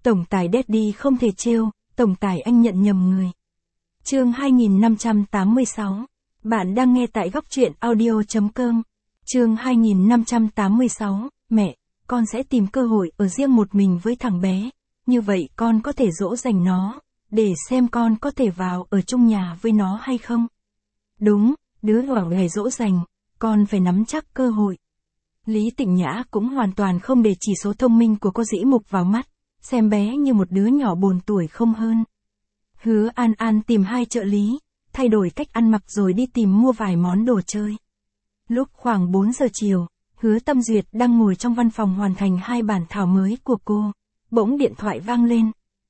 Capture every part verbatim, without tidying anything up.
Tổng tài Daddy không thể trêu, tổng tài anh nhận nhầm người. Chương hai nghìn năm trăm tám mươi sáu. Bạn đang nghe tại góc truyện audio chấm com. Chương hai nghìn năm trăm tám mươi sáu. Mẹ, con sẽ tìm cơ hội ở riêng một mình với thằng bé. Như vậy con có thể dỗ dành nó, để xem con có thể vào ở chung nhà với nó hay không. Đúng, đứa nhỏ ngày dỗ dành, con phải nắm chắc cơ hội. Lý Tịnh Nhã cũng hoàn toàn không để chỉ số thông minh của cô dĩ mục vào mắt, xem bé như một đứa nhỏ bồn tuổi không hơn. Hứa An An tìm hai trợ lý, thay đổi cách ăn mặc rồi đi tìm mua vài món đồ chơi. Lúc khoảng bốn giờ chiều, Hứa Tâm Duyệt đang ngồi trong văn phòng hoàn thành hai bản thảo mới của cô. Bỗng điện thoại vang lên.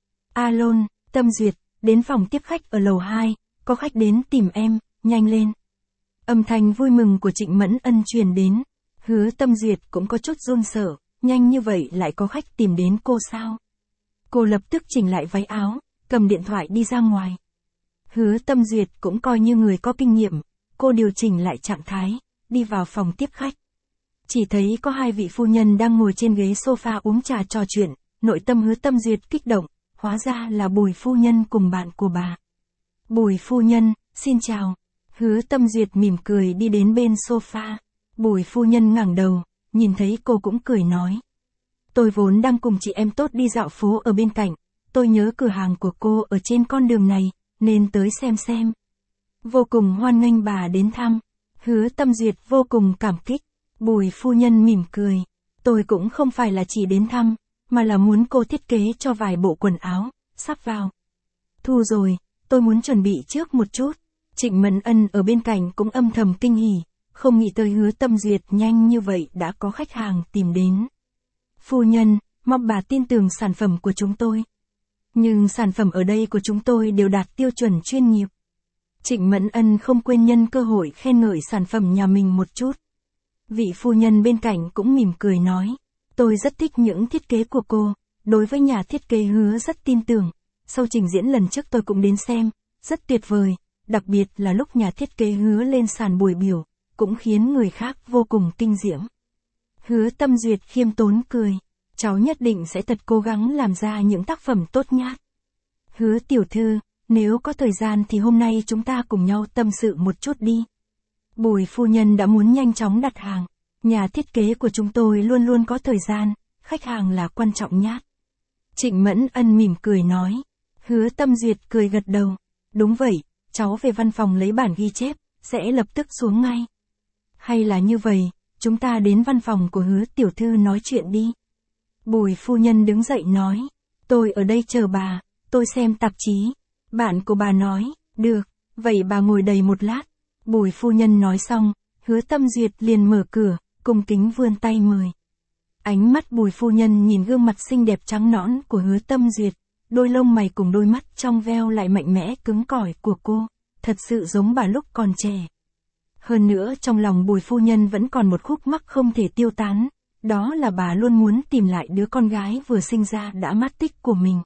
Alôn, Tâm Duyệt, đến phòng tiếp khách ở lầu hai, có khách đến tìm em, nhanh lên. Âm thanh vui mừng của Trịnh Mẫn Ân truyền đến. Hứa Tâm Duyệt cũng có chút run sợ, nhanh như vậy lại có khách tìm đến cô sao? Cô lập tức chỉnh lại váy áo, cầm điện thoại đi ra ngoài. Hứa Tâm Duyệt cũng coi như người có kinh nghiệm, cô điều chỉnh lại trạng thái, đi vào phòng tiếp khách. Chỉ thấy có hai vị phu nhân đang ngồi trên ghế sofa uống trà trò chuyện, nội tâm Hứa Tâm Duyệt kích động, hóa ra là Bùi phu nhân cùng bạn của bà. Bùi phu nhân, xin chào. Hứa Tâm Duyệt mỉm cười đi đến bên sofa. Bùi phu nhân ngẩng đầu, nhìn thấy cô cũng cười nói. Tôi vốn đang cùng chị em tốt đi dạo phố ở bên cạnh, tôi nhớ cửa hàng của cô ở trên con đường này, nên tới xem xem. Vô cùng hoan nghênh bà đến thăm. Hứa Tâm Duyệt vô cùng cảm kích. Bùi phu nhân mỉm cười. Tôi cũng không phải là chỉ đến thăm, mà là muốn cô thiết kế cho vài bộ quần áo, sắp vào thu rồi, tôi muốn chuẩn bị trước một chút. Trịnh Mẫn Ân ở bên cạnh cũng âm thầm kinh hỉ, không nghĩ tới Hứa Tâm Duyệt nhanh như vậy đã có khách hàng tìm đến. Phu nhân, mong bà tin tưởng sản phẩm của chúng tôi. Nhưng sản phẩm ở đây của chúng tôi đều đạt tiêu chuẩn chuyên nghiệp. Trịnh Mẫn Ân không quên nhân cơ hội khen ngợi sản phẩm nhà mình một chút. Vị phu nhân bên cạnh cũng mỉm cười nói, tôi rất thích những thiết kế của cô, đối với nhà thiết kế Hứa rất tin tưởng. Sau trình diễn lần trước tôi cũng đến xem, rất tuyệt vời, đặc biệt là lúc nhà thiết kế Hứa lên sàn buổi biểu, cũng khiến người khác vô cùng kinh diễm. Hứa Tâm Duyệt khiêm tốn cười, cháu nhất định sẽ thật cố gắng làm ra những tác phẩm tốt nhát. Hứa tiểu thư, nếu có thời gian thì hôm nay chúng ta cùng nhau tâm sự một chút đi. Bùi phu nhân đã muốn nhanh chóng đặt hàng, nhà thiết kế của chúng tôi luôn luôn có thời gian, khách hàng là quan trọng nhát. Trịnh Mẫn Ân mỉm cười nói. Hứa Tâm Duyệt cười gật đầu, đúng vậy, cháu về văn phòng lấy bản ghi chép, sẽ lập tức xuống ngay. Hay là như vậy, chúng ta đến văn phòng của Hứa tiểu thư nói chuyện đi. Bùi phu nhân đứng dậy nói, tôi ở đây chờ bà, tôi xem tạp chí. Bạn của bà nói, được, vậy bà ngồi đầy một lát. Bùi phu nhân nói xong, Hứa Tâm Duyệt liền mở cửa, cung kính vươn tay mời. Ánh mắt Bùi phu nhân nhìn gương mặt xinh đẹp trắng nõn của Hứa Tâm Duyệt, đôi lông mày cùng đôi mắt trong veo lại mạnh mẽ cứng cỏi của cô, thật sự giống bà lúc còn trẻ. Hơn nữa trong lòng Bùi phu nhân vẫn còn một khúc mắc không thể tiêu tán, đó là bà luôn muốn tìm lại đứa con gái vừa sinh ra đã mất tích của mình.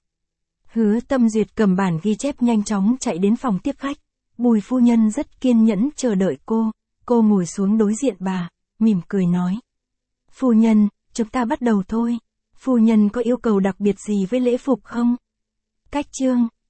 Hứa Tâm Duyệt cầm bản ghi chép nhanh chóng chạy đến phòng tiếp khách. Bùi phu nhân rất kiên nhẫn chờ đợi cô, cô ngồi xuống đối diện bà, mỉm cười nói. Phu nhân, chúng ta bắt đầu thôi. Phu nhân có yêu cầu đặc biệt gì với lễ phục không? Cách chương.